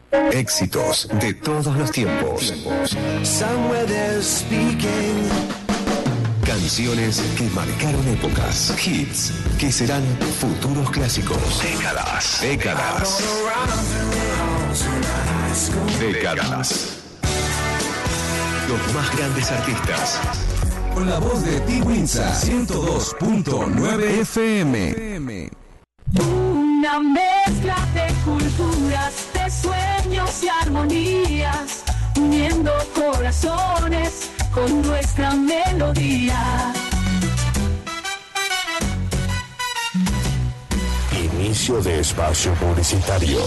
Éxitos de todos los tiempos. Canciones que marcaron épocas. Hits que serán futuros clásicos. Décadas. Los más grandes artistas. Con la voz de Tiwinsa 102.9 FM. Una mezcla de culturas, de sueños y armonías, uniendo corazones con nuestra melodía. Inicio de espacio publicitario.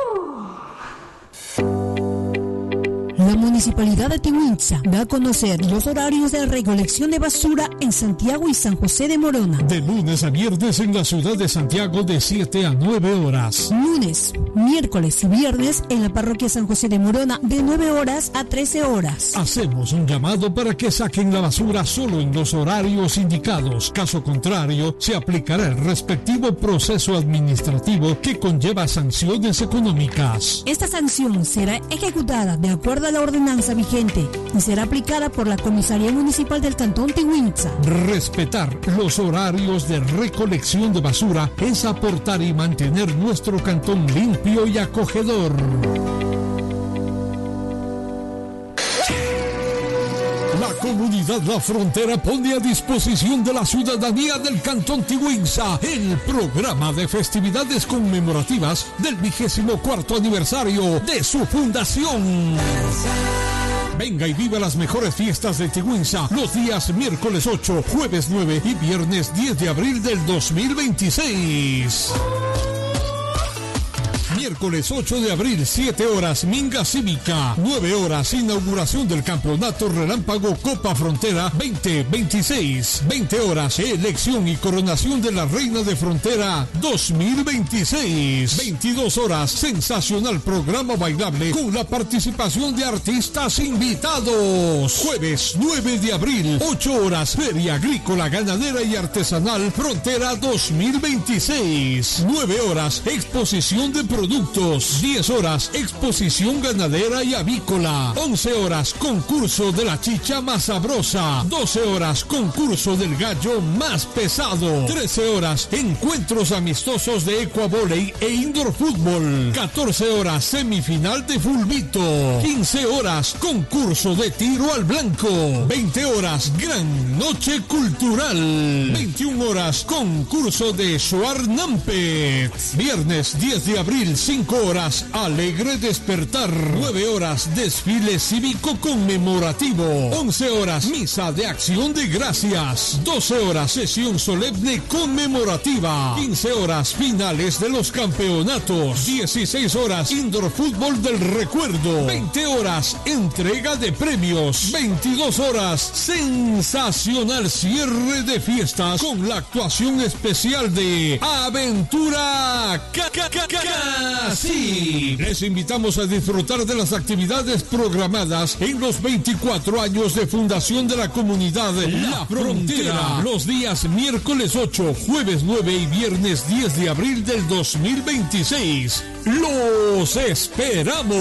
La Municipalidad de Tiwinsa da a conocer los horarios de recolección de basura en Santiago y San José de Morona. De lunes a viernes en la ciudad de Santiago de 7 a 9 horas. Lunes, miércoles y viernes en la parroquia San José de Morona de 9 horas a 13 horas. Hacemos un llamado para que saquen la basura solo en los horarios indicados. Caso contrario, se aplicará el respectivo proceso administrativo que conlleva sanciones económicas. Esta sanción será ejecutada de acuerdo a la ordenanza vigente y será aplicada por la Comisaría Municipal del Cantón Tiwinsa. Respetar los horarios de recolección de basura es aportar y mantener nuestro cantón limpio y acogedor. La comunidad La Frontera pone a disposición de la ciudadanía del Cantón Tiwinsa el programa de festividades conmemorativas del 24º aniversario de su fundación. Venga y viva las mejores fiestas de Tiwinsa los días miércoles 8, jueves 9 y viernes 10 de abril del 2026. Miércoles 8 de abril, 7 horas, Minga Cívica. 9 horas, inauguración del campeonato relámpago Copa Frontera 2026. 20 horas, elección y coronación de la Reina de Frontera 2026. 22 horas, sensacional programa bailable con la participación de artistas invitados. Jueves 9 de abril, 8 horas, Feria Agrícola, Ganadera y Artesanal Frontera 2026. 9 horas, exposición de productos. 10 horas, exposición ganadera y avícola. 11 horas, concurso de la chicha más sabrosa. 12 horas, concurso del gallo más pesado. 13 horas, encuentros amistosos de ecuavoley e indoor fútbol. 14 horas, semifinal de fulbito. 15 horas, concurso de tiro al blanco. 20 horas, gran noche cultural. 21 horas, concurso de Shuarnampet. Viernes 10 de abril, 5 horas, alegre despertar. 9 horas, desfile cívico conmemorativo. 11 horas, misa de acción de gracias. 12 horas, sesión solemne conmemorativa. 15 horas, finales de los campeonatos. 16 horas, indoor fútbol del recuerdo. 20 horas, entrega de premios. 22 horas, sensacional cierre de fiestas con la actuación especial de Aventura Sí, les invitamos a disfrutar de las actividades programadas en los 24 años de fundación de la comunidad La Frontera. Los días miércoles 8, jueves 9 y viernes 10 de abril del 2026. ¡Los esperamos!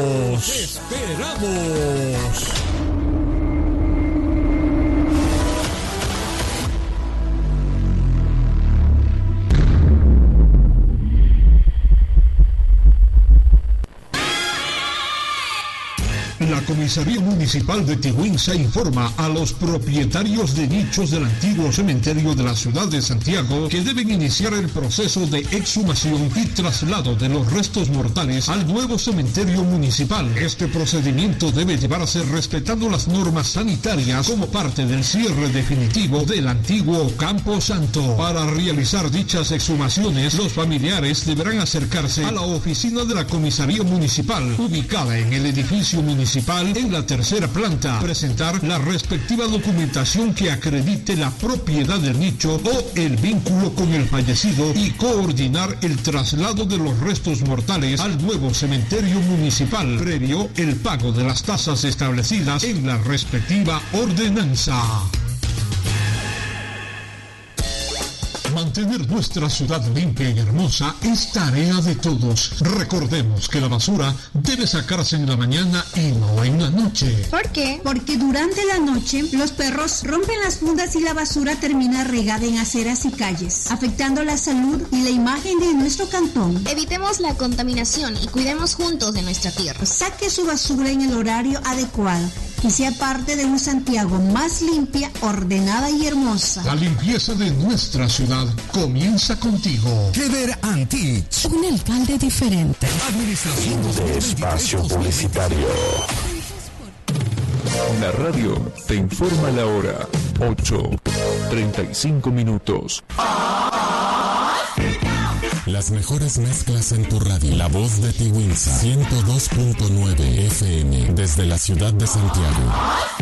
La Comisaría Municipal de Tiwinsa informa a los propietarios de nichos del antiguo cementerio de la ciudad de Santiago que deben iniciar el proceso de exhumación y traslado de los restos mortales al nuevo cementerio municipal. Este procedimiento debe llevarse respetando las normas sanitarias como parte del cierre definitivo del antiguo Campo Santo. Para realizar dichas exhumaciones, los familiares deberán acercarse a la oficina de la Comisaría Municipal, ubicada en el edificio municipal en la tercera planta, presentar la respectiva documentación que acredite la propiedad del nicho o el vínculo con el fallecido y coordinar el traslado de los restos mortales al nuevo cementerio municipal, previo el pago de las tasas establecidas en la respectiva ordenanza. Mantener nuestra ciudad limpia y hermosa es tarea de todos. Recordemos que la basura debe sacarse en la mañana y no en la noche. ¿Por qué? Porque durante la noche los perros rompen las fundas y la basura termina regada en aceras y calles, afectando la salud y la imagen de nuestro cantón. Evitemos la contaminación y cuidemos juntos de nuestra tierra. Saque su basura en el horario adecuado y sea parte de un Santiago más limpia, ordenada y hermosa. La limpieza de nuestra ciudad comienza contigo. Keder Antich. Un alcalde diferente. Administración de espacio publicitario. La radio te informa la hora. 8:35 minutos. Las mejores mezclas en tu radio. La voz de Tiwinsa 102.9 FM desde la ciudad de Santiago.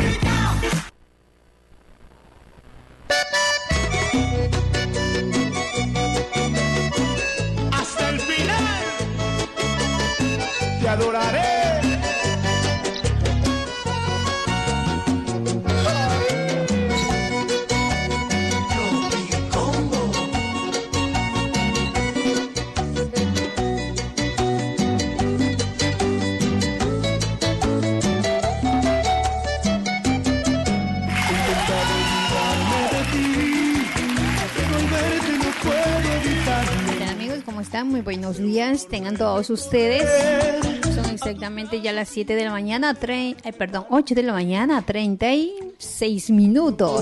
Hasta el final te adoraré. ¿Cómo están? Muy buenos días, tengan todos ustedes. Son exactamente ya las 7 de la mañana, 8 de la mañana, 36 minutos.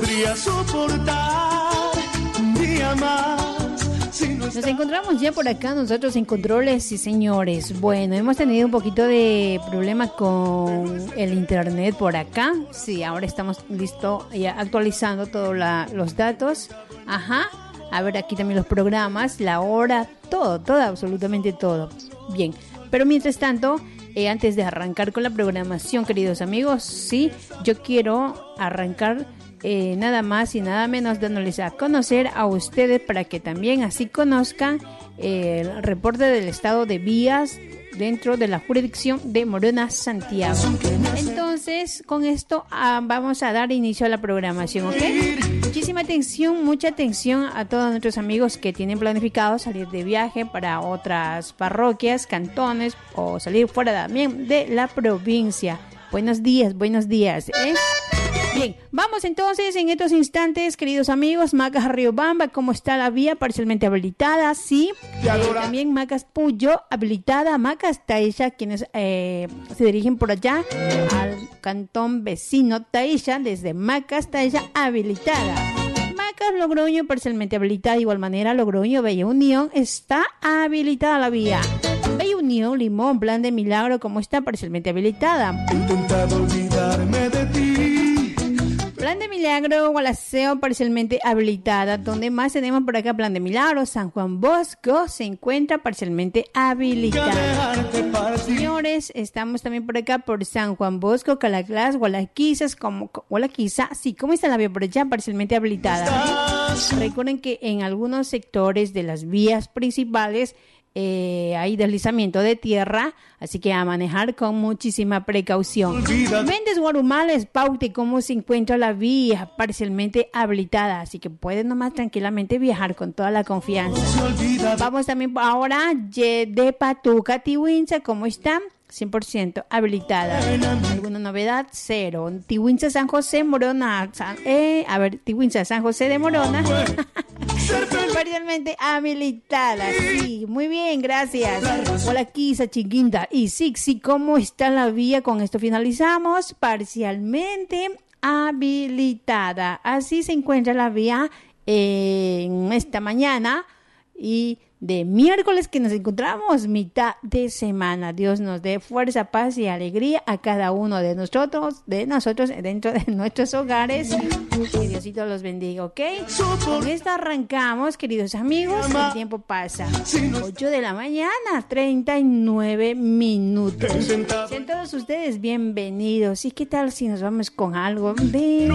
Nos encontramos ya por acá nosotros en controles, sí señores. Bueno, hemos tenido un poquito de problema con el internet por acá. Sí, ahora estamos listos ya actualizando todos los datos. Ajá. A ver, aquí también los programas, la hora, todo, absolutamente todo. Bien, pero mientras tanto, antes de arrancar con la programación, queridos amigos, sí, yo quiero arrancar nada más y nada menos dándoles a conocer a ustedes para que también así conozcan el reporte del estado de vías dentro de la jurisdicción de Morona, Santiago. Entonces, con esto vamos a dar inicio a la programación, ¿ok? Muchísima atención, mucha atención a todos nuestros amigos que tienen planificado salir de viaje para otras parroquias, cantones o salir fuera también de la provincia. Buenos días, ¿eh? Bien, vamos entonces en estos instantes, queridos amigos, Macas Riobamba, ¿cómo está la vía? Parcialmente habilitada, sí. También Macas Puyo, habilitada. Macas Taisha, quienes se dirigen por allá al cantón vecino Taisha, desde Macas Taisha, habilitada. Macas Logroño, parcialmente habilitada. De igual manera, Logroño, Bella Unión, está habilitada la vía. Bella Unión, Limón, Plan de Milagro, ¿cómo está? Parcialmente habilitada. He intentado olvidarme de ti. Plan de Milagro, Gualaceo, parcialmente habilitada. Donde más tenemos por acá Plan de Milagro, San Juan Bosco se encuentra parcialmente habilitada. Señores, estamos también por acá por San Juan Bosco, Calaclás, Gualaquiza, sí, ¿cómo está la vía por allá? Parcialmente habilitada. Recuerden que en algunos sectores de las vías principales hay deslizamiento de tierra, así que a manejar con muchísima precaución. Méndez, Guarumales, Paute, ¿cómo se encuentra la vía? Parcialmente habilitada, así que pueden nomás tranquilamente viajar con toda la confianza. Vamos también ahora de Patuca, Tiwinsa, ¿cómo están? 100% habilitada. ¿Alguna novedad? Cero. Tiwinsa, San José, Morona. Tiwinsa, San José de Morona. Parcialmente habilitada. Sí, muy bien, gracias. Hola, Kisa, Chiquinta y Sixi, ¿cómo está la vía? Con esto finalizamos. Parcialmente habilitada. Así se encuentra la vía en esta mañana y de miércoles que nos encontramos mitad de semana. Dios nos dé fuerza, paz y alegría a cada uno de nosotros dentro de nuestros hogares. Que Diosito los bendiga, ¿ok? Con esto arrancamos, queridos amigos. El tiempo pasa. 8 de la mañana, 39 minutos. Sean todos ustedes bienvenidos. ¿Y qué tal si nos vamos con algo de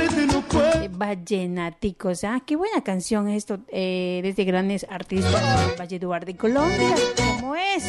vallenaticos? Qué buena canción esto, desde grandes artistas. Valledupar de Colombia, ¿cómo es?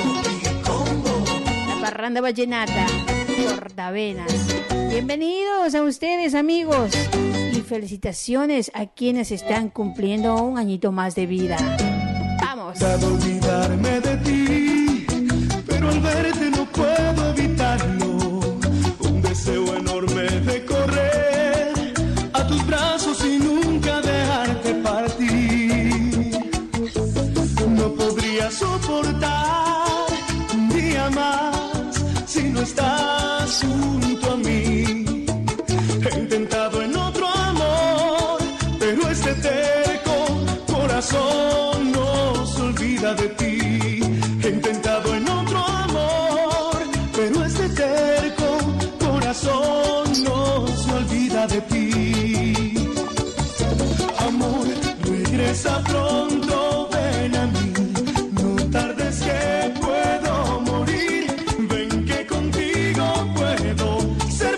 La parranda vallenata, cortavenas. Bienvenidos a ustedes, amigos, y felicitaciones a quienes están cumpliendo un añito más de vida. Vamos. Puedo olvidarme de ti, pero al verte no puedo evitarlo. Un deseo enorme de correr a tus brazos y nunca dejarte partir. No podría soportar un día más si no estás junto a mí. He intentado en otro amor, pero este terco corazón no se olvida de ti. He intentado en otro amor, pero este terco corazón no se olvida de ti. Amor, regresa pronto, ven a mí. No tardes que puedo morir. Ven que contigo puedo ser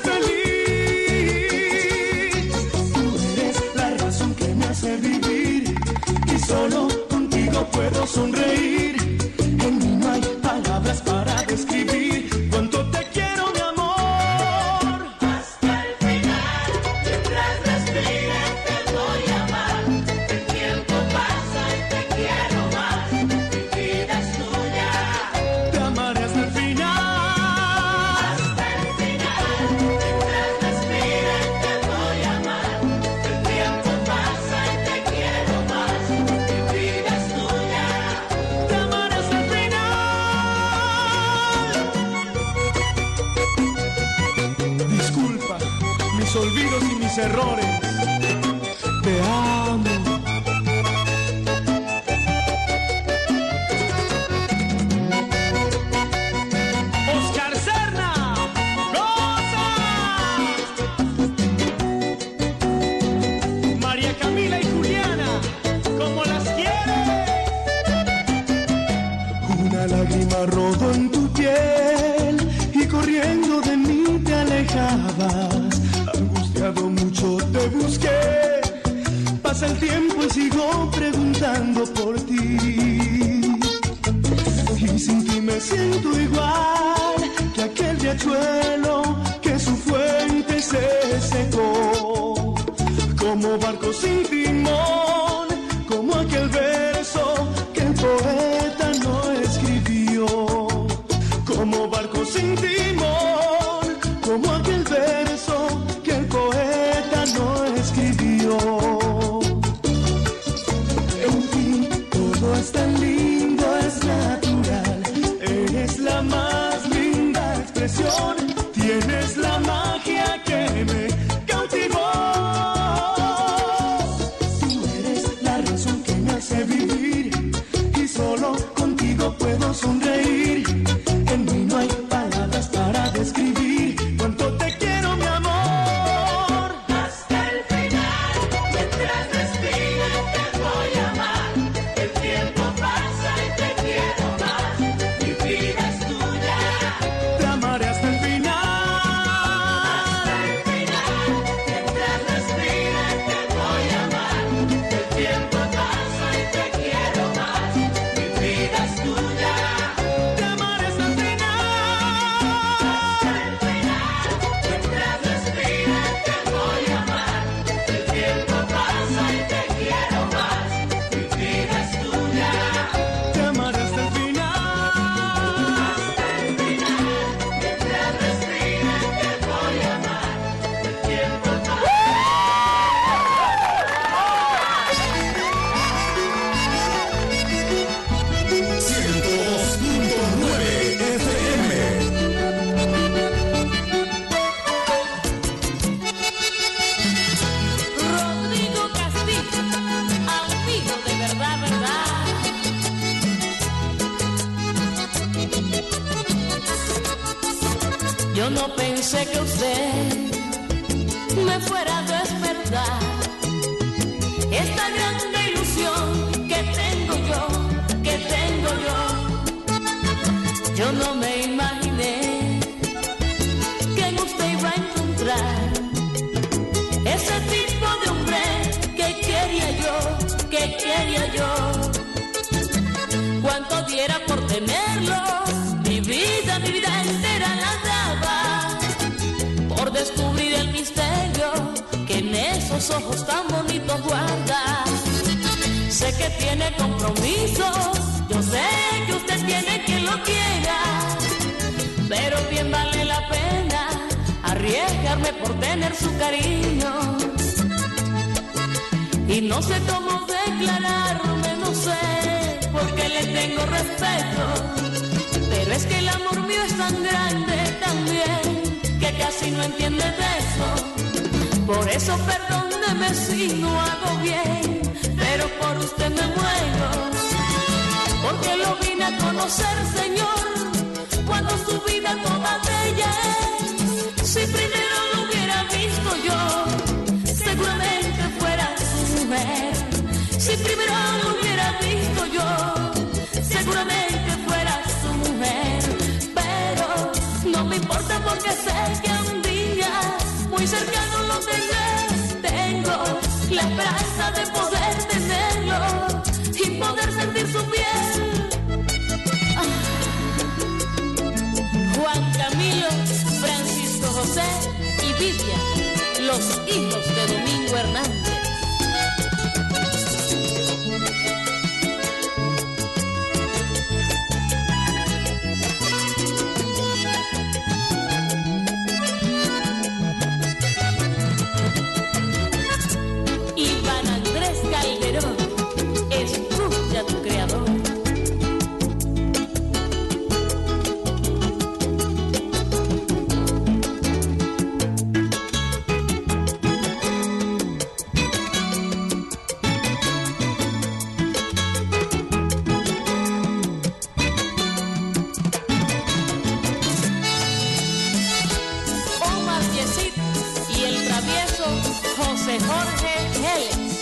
feliz. Tú eres la razón que me hace vivir y solo contigo puedo sonreír. En mí no hay palabras para describir cuánto te quiero, mi amor. Hasta el final, mientras respires te voy a amar. El tiempo pasa y te quiero más. Mi vida es tuya. Te amaré hasta el final. Hasta el final, mientras respires te voy a amar. El tiempo pasa y te quiero más. Mi vida es tuya. Te amaré hasta el final. Disculpa mis olvidos y mis errores. Te amo. Oscar Serna, goza. María Camila y Juliana, como las quieres. Una lágrima rodó en tu piel y corriendo de mí te alejabas. Angustiado mucho te busqué. Pasa el tiempo y sigo preguntando por ti. Y sin ti me siento igual que aquel riachuelo que su fuente se secó. Como barco sin timón, como aquel verso que el poeta no escribió. Como barco sin timón, como aquel verso que el poeta no escribió. En fin, todo es tan lindo, es natural. Eres la más linda expresión. Tienes la magia que me cautivó. Tú eres la razón que me hace vivir y solo contigo puedo sonreír. En mí no hay palabras para describir cuánto te quiero, mi amor. Hasta el final, mientras respires te voy a amar. El tiempo pasa y te quiero más. Mi vida es tuya. Te amaré hasta el final. Hasta el final, mientras respires te voy a amar. El tiempo pasa y te quiero más. Mi vida es tuya. Te amaré hasta el final. Hasta el final, mientras respires te voy a amar. El tiempo pasa y te quiero más. Mi vida es tuya. Te amaré hasta el final. Hasta el final, mientras respires te voy a amar. El tiempo pasa. 102.9 FM. Rodrigo Castillo, amigo de verdad, verdad. Yo no pensé que usted me fuera a despertar esta grande ilusión que tengo yo, que tengo yo. Yo no me imaginé que en usted iba a encontrar ese tipo de hombre que quería yo. Cuánto diera por tenerlo, mi vida entera la daba, por descubrir el misterio que en ese esos ojos tan bonitos guarda. Sé que tiene compromisos, yo sé que usted tiene quien lo quiera, pero bien vale la pena arriesgarme por tener su cariño. Y no sé cómo declararme, no sé, porque le tengo respeto, pero es que el amor mío es tan grande también, que casi no entiende de eso. Por eso perdóneme si no hago bien, pero por usted me muero, porque lo vine a conocer, Señor, cuando su vida toda bella es. Si primero lo hubiera visto yo, seguramente fuera su mujer. Si primero lo hubiera visto yo, seguramente fuera su mujer. Pero no me importa porque sé que un día muy cercano lo tendré. Tengo la esperanza de poder tenerlo y poder sentir su piel. Juan Camilo, Francisco José y Vivian, los hijos de Domingo Hernández. Iván Andrés Calderón, escucha a tu creador. Omar Yesid y el travieso José Jorge Geles.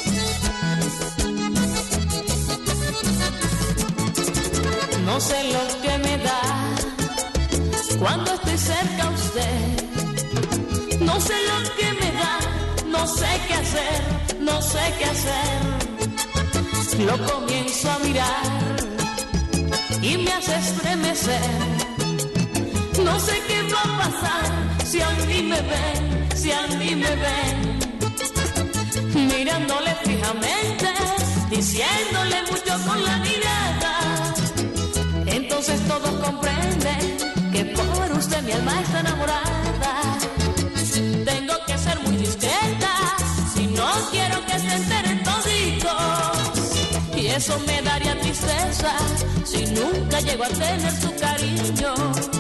No sé lo que me da cuando estoy cerca a usted. No sé lo que me da, no sé qué hacer, no sé qué hacer. Lo comienzo a mirar y me hace estremecer. No sé qué va a pasar si a mí me ven, si a mí me ven. Mirándole fijamente, diciéndole mucho con la mirada. Entonces todos comprenden que por usted mi alma está enamorada. Tengo que ser muy discreta, si no quiero que se enteren toditos. Y eso me daría tristeza si nunca llego a tener su cariño.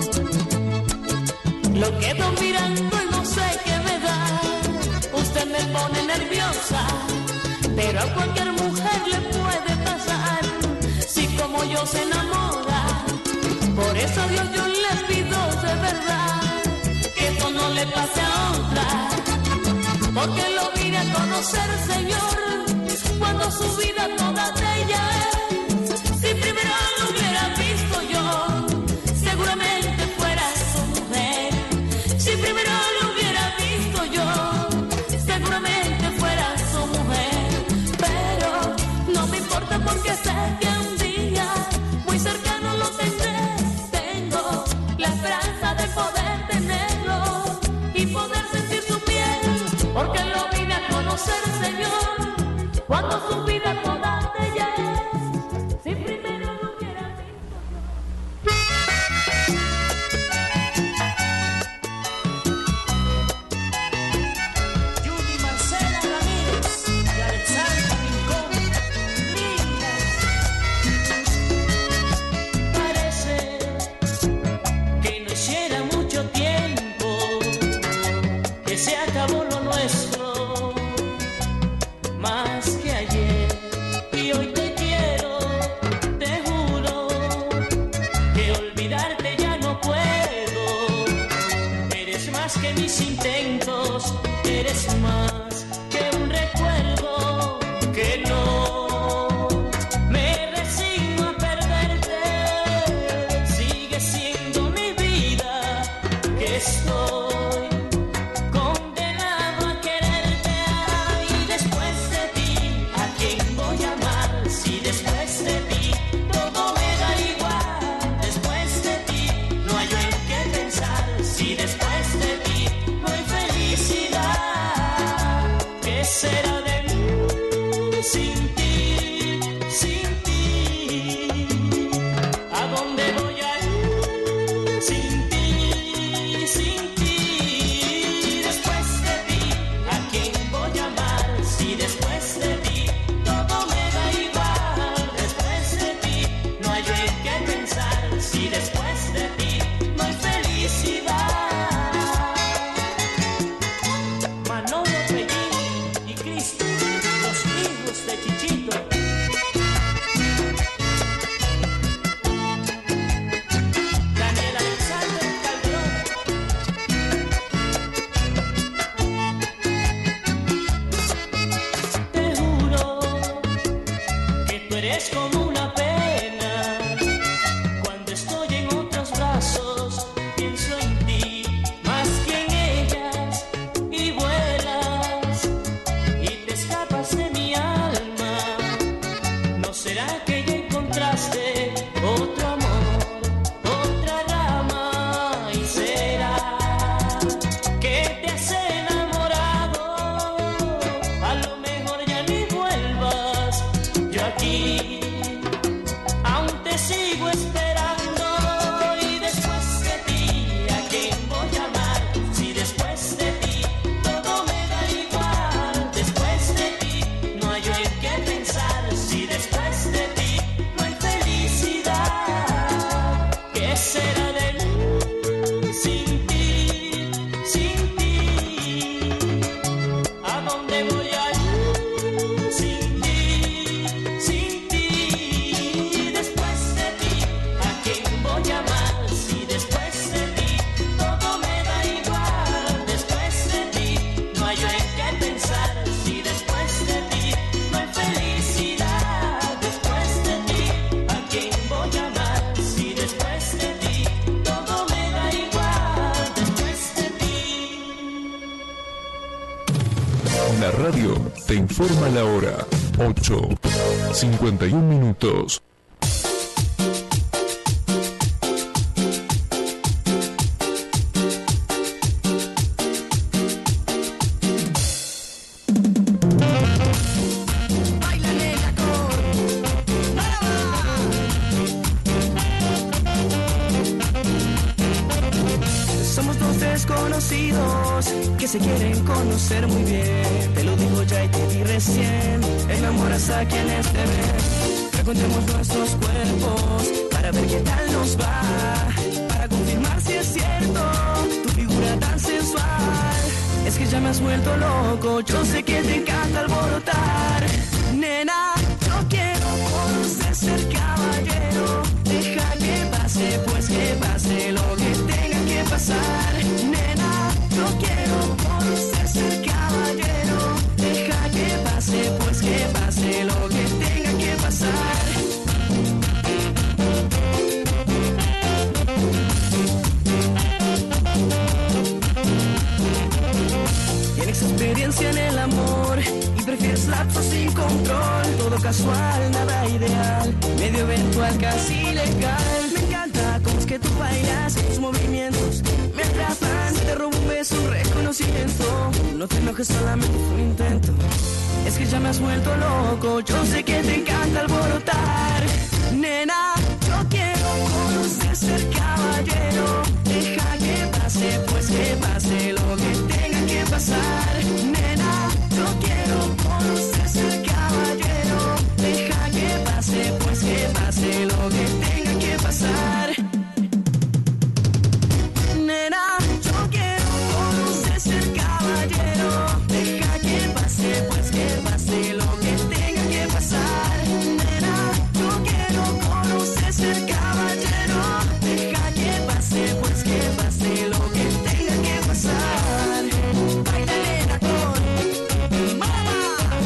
Lo quedo mirando y no sé qué me da. Usted me pone nerviosa, pero a cualquier mujer le puede pasar si como yo se enamora. Por eso Dios yo le pido de verdad que esto no le pase a otra, porque lo vine a conocer, Señor, cuando su vida toda bella es. Si primero lo hubiera visto yo, seguramente fuera su mujer. Si primero lo hubiera visto yo, seguramente fuera su mujer. Pero no me importa porque sé que un día muy cercano lo tendré. Tengo la esperanza de poder tenerlo y poder sentir su piel, porque lo vine a conocer, Señor, cuando su vida toda bella es. Si primero lo hubiera visto yo. Judy Marcela Ramírez y Alexandra Rincón, lindas. Parece que no hiciera mucho tiempo que se acabó lo nuestro, más que ayer. Y hoy te quiero, te juro que olvidarte ya no puedo. Eres más que mis intentos, eres más que un recuerdo que no me resigno a perderte. Sigue siendo mi vida, que estoy condenado a quererte. Y después de ti, ¿a quién voy a amar? Si después de ti todo me da igual. Después de ti no hay en qué pensar. Si después de ti no hay felicidad, que se La radio te informa la hora. 8:51 minutos. Que se quieren conocer muy bien, te lo digo ya y te di recién, enamoras a quienes te ven. Frecuentemos nuestros cuerpos para ver qué tal nos va, para confirmar si es cierto tu figura tan sensual. Es que ya me has vuelto loco, yo sé que te encanta alborotar. Nena, yo quiero conocer, ser caballero, deja que pase, pues que pase lo que tenga que pasar. Nena, yo quiero conocer, ser caballero, deja que pase, pues que pase lo que tenga que pasar. Tienes experiencia en el amor y prefieres lapsos sin control, todo casual, nada ideal, medio eventual, casi legal. Me encanta cómo es que tú bailas, tus movimientos me atrapan, te robo un beso, un reconocimiento. No te enojes, solamente fue un intento. Es que ya me has vuelto loco, yo sé que te encanta alborotar. Nena, yo quiero conocer, ser caballero, deja que pase, pues que pase lo que tenga que pasar. Nena, yo quiero conocer, ser caballero, deja que pase, pues que pase lo que tenga que pasar. Nena, yo quiero conocer, ser caballero, deja que pase, pues que pase lo que tenga que pasar. Nena, yo quiero conocer, ser caballero, deja que pase, pues que pase lo que tenga que pasar. Baila nena con mamá.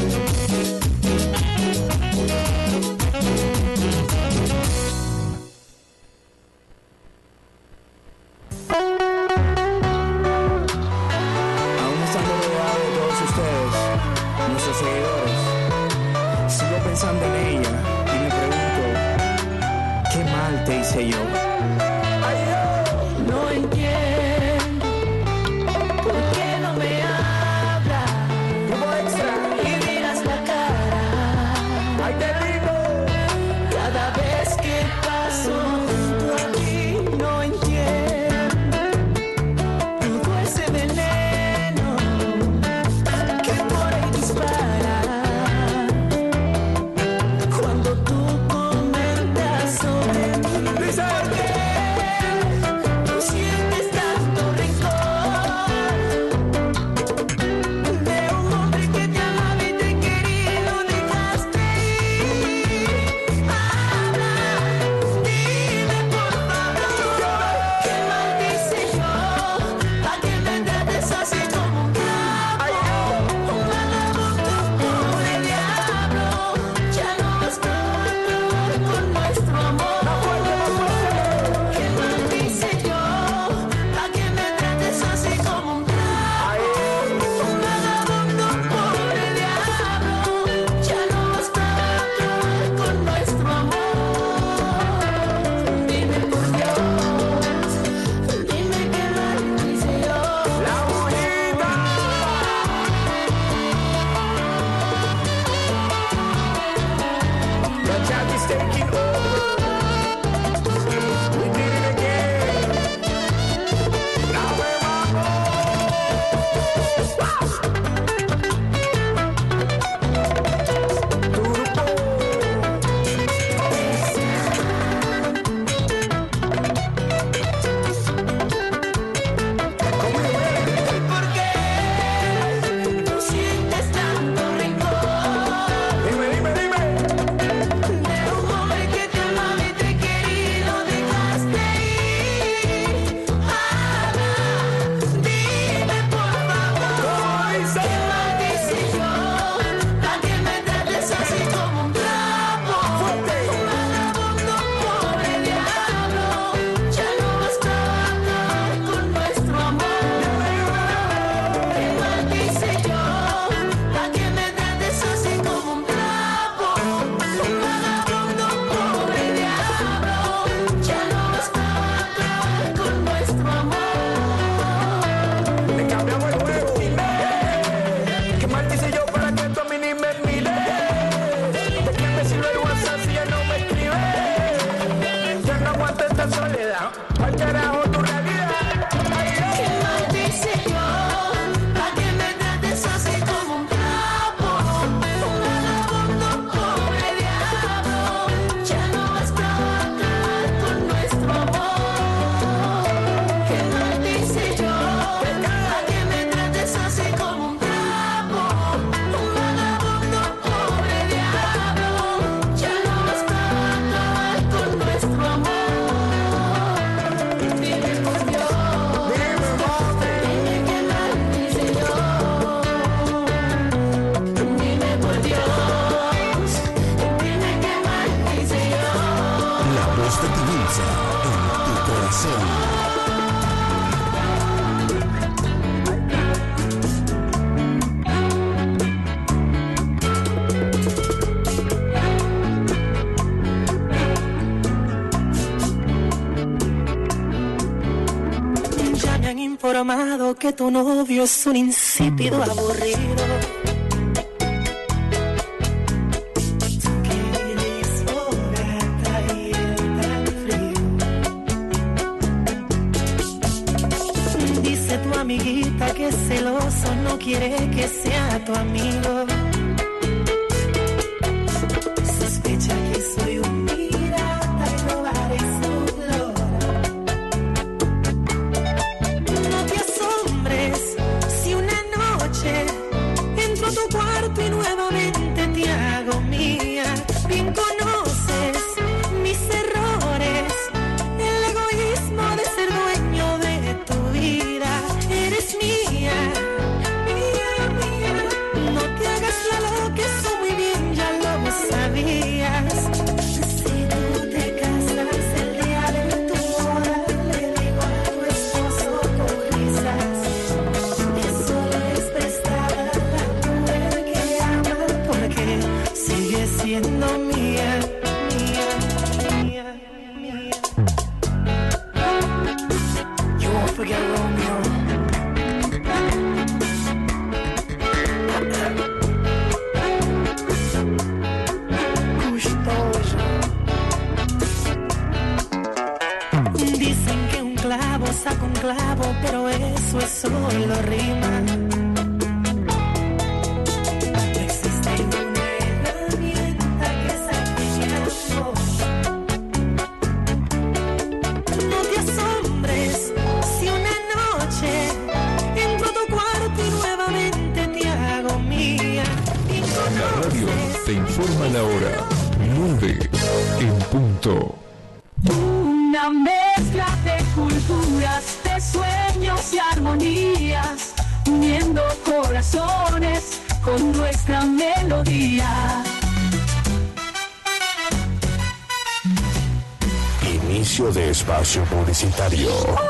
Aún estando rodeado de todos ustedes, nuestros seguidores, sigo pensando en ella y me pregunto, ¿qué mal te hice yo? No entiendo por qué no me hablas y miras la cara. Ay, te digo, cada vez que paso junto a ti, no entiendo todo ese veneno que por ahí dispara cuando tú comentas sobre mí. me han informado que tu novio es un insípido aburrido. Dice tu amiguita que celoso no quiere que sea tu amigo. Sospecha que soy un pirata y robaré su flora. No te asombres si una noche entro a tu cuarto y nuevamente te hago mía. Bien conoces mis errores, el egoísmo de ser dueño de tu vida. Eres mía, mía, mía. No te hagas la loca, eso muy bien ya lo sabías. Si tú te casas el día de tu boda, le digo a tu esposo con risas que solo es prestada la mujer que ama, porque sigue siendo mía, mía, mía, mía. You won't forget Romeo. Dicen que un clavo saca un clavo, pero eso es solo rima. No existe una herramienta que saque mi amor. No te asombres si una noche entro a tu cuarto y nuevamente te hago mía. La radio te informa la hora 9 en punto. Una mezcla de culturas, de sueños y armonías, uniendo corazones con nuestra melodía. Inicio de espacio publicitario.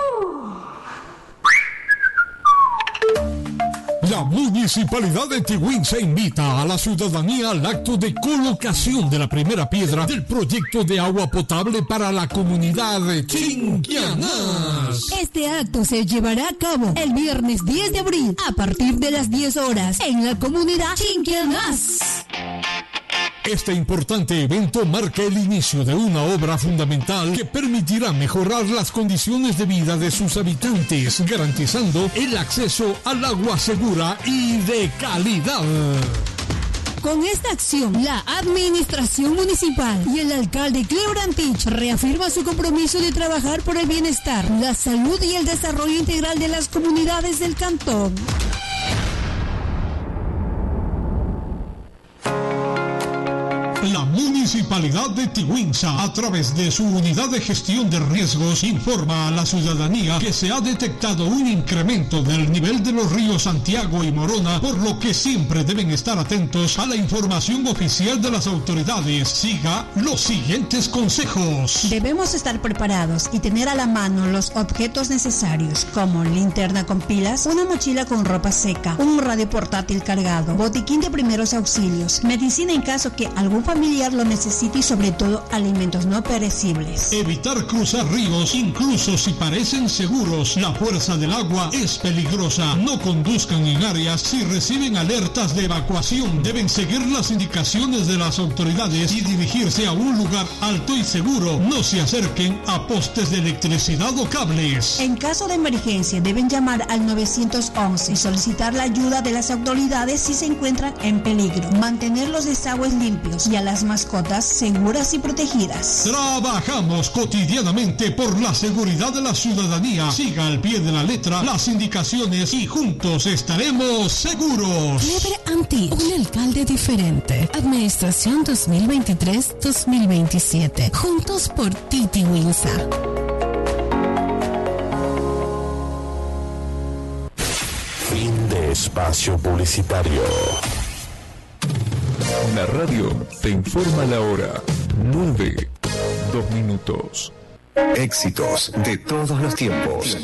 La Municipalidad de Tiguinza invita a la ciudadanía al acto de colocación de la primera piedra del proyecto de agua potable para la comunidad de Chinquianás. Este acto se llevará a cabo el viernes 10 de abril a partir de las 10 horas en la comunidad Chinquianás. Este importante evento marca el inicio de una obra fundamental que permitirá mejorar las condiciones de vida de sus habitantes, garantizando el acceso al agua segura y de calidad. Con esta acción, la administración municipal y el alcalde Cleo Brantich reafirman su compromiso de trabajar por el bienestar, la salud y el desarrollo integral de las comunidades del cantón. La Municipalidad de Tiguinza, a través de su unidad de gestión de riesgos, informa a la ciudadanía que se ha detectado un incremento del nivel de los ríos Santiago y Morona, por lo que siempre deben estar atentos a la información oficial de las autoridades. Siga los siguientes consejos. Debemos estar preparados y tener a la mano los objetos necesarios, como linterna con pilas, una mochila con ropa seca, un radio portátil cargado, botiquín de primeros auxilios, medicina en caso que algún familiar lo necesite y sobre todo alimentos no perecibles. Evitar cruzar ríos, incluso si parecen seguros. La fuerza del agua es peligrosa. No conduzcan en áreas si reciben alertas de evacuación. Deben seguir las indicaciones de las autoridades y dirigirse a un lugar alto y seguro. No se acerquen a postes de electricidad o cables. En caso de emergencia deben llamar al 911 y solicitar la ayuda de las autoridades si se encuentran en peligro. Mantener los desagües limpios y a las mascotas seguras y protegidas. Trabajamos cotidianamente por la seguridad de la ciudadanía. Siga al pie de la letra las indicaciones y juntos estaremos seguros. Clever Anti, un alcalde diferente. Administración 2023-2027. Juntos por Tiguinza. Fin de espacio publicitario. La radio te informa la hora 9, 2 minutos. Éxitos de todos los tiempos.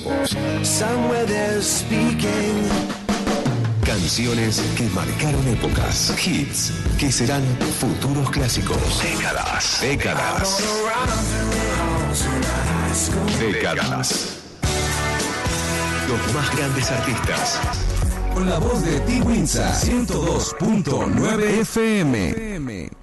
Canciones que marcaron épocas. Hits que serán futuros clásicos. Décadas. Décadas. Décadas. Los más grandes artistas. Con la voz de T-Winza 102.9 FM.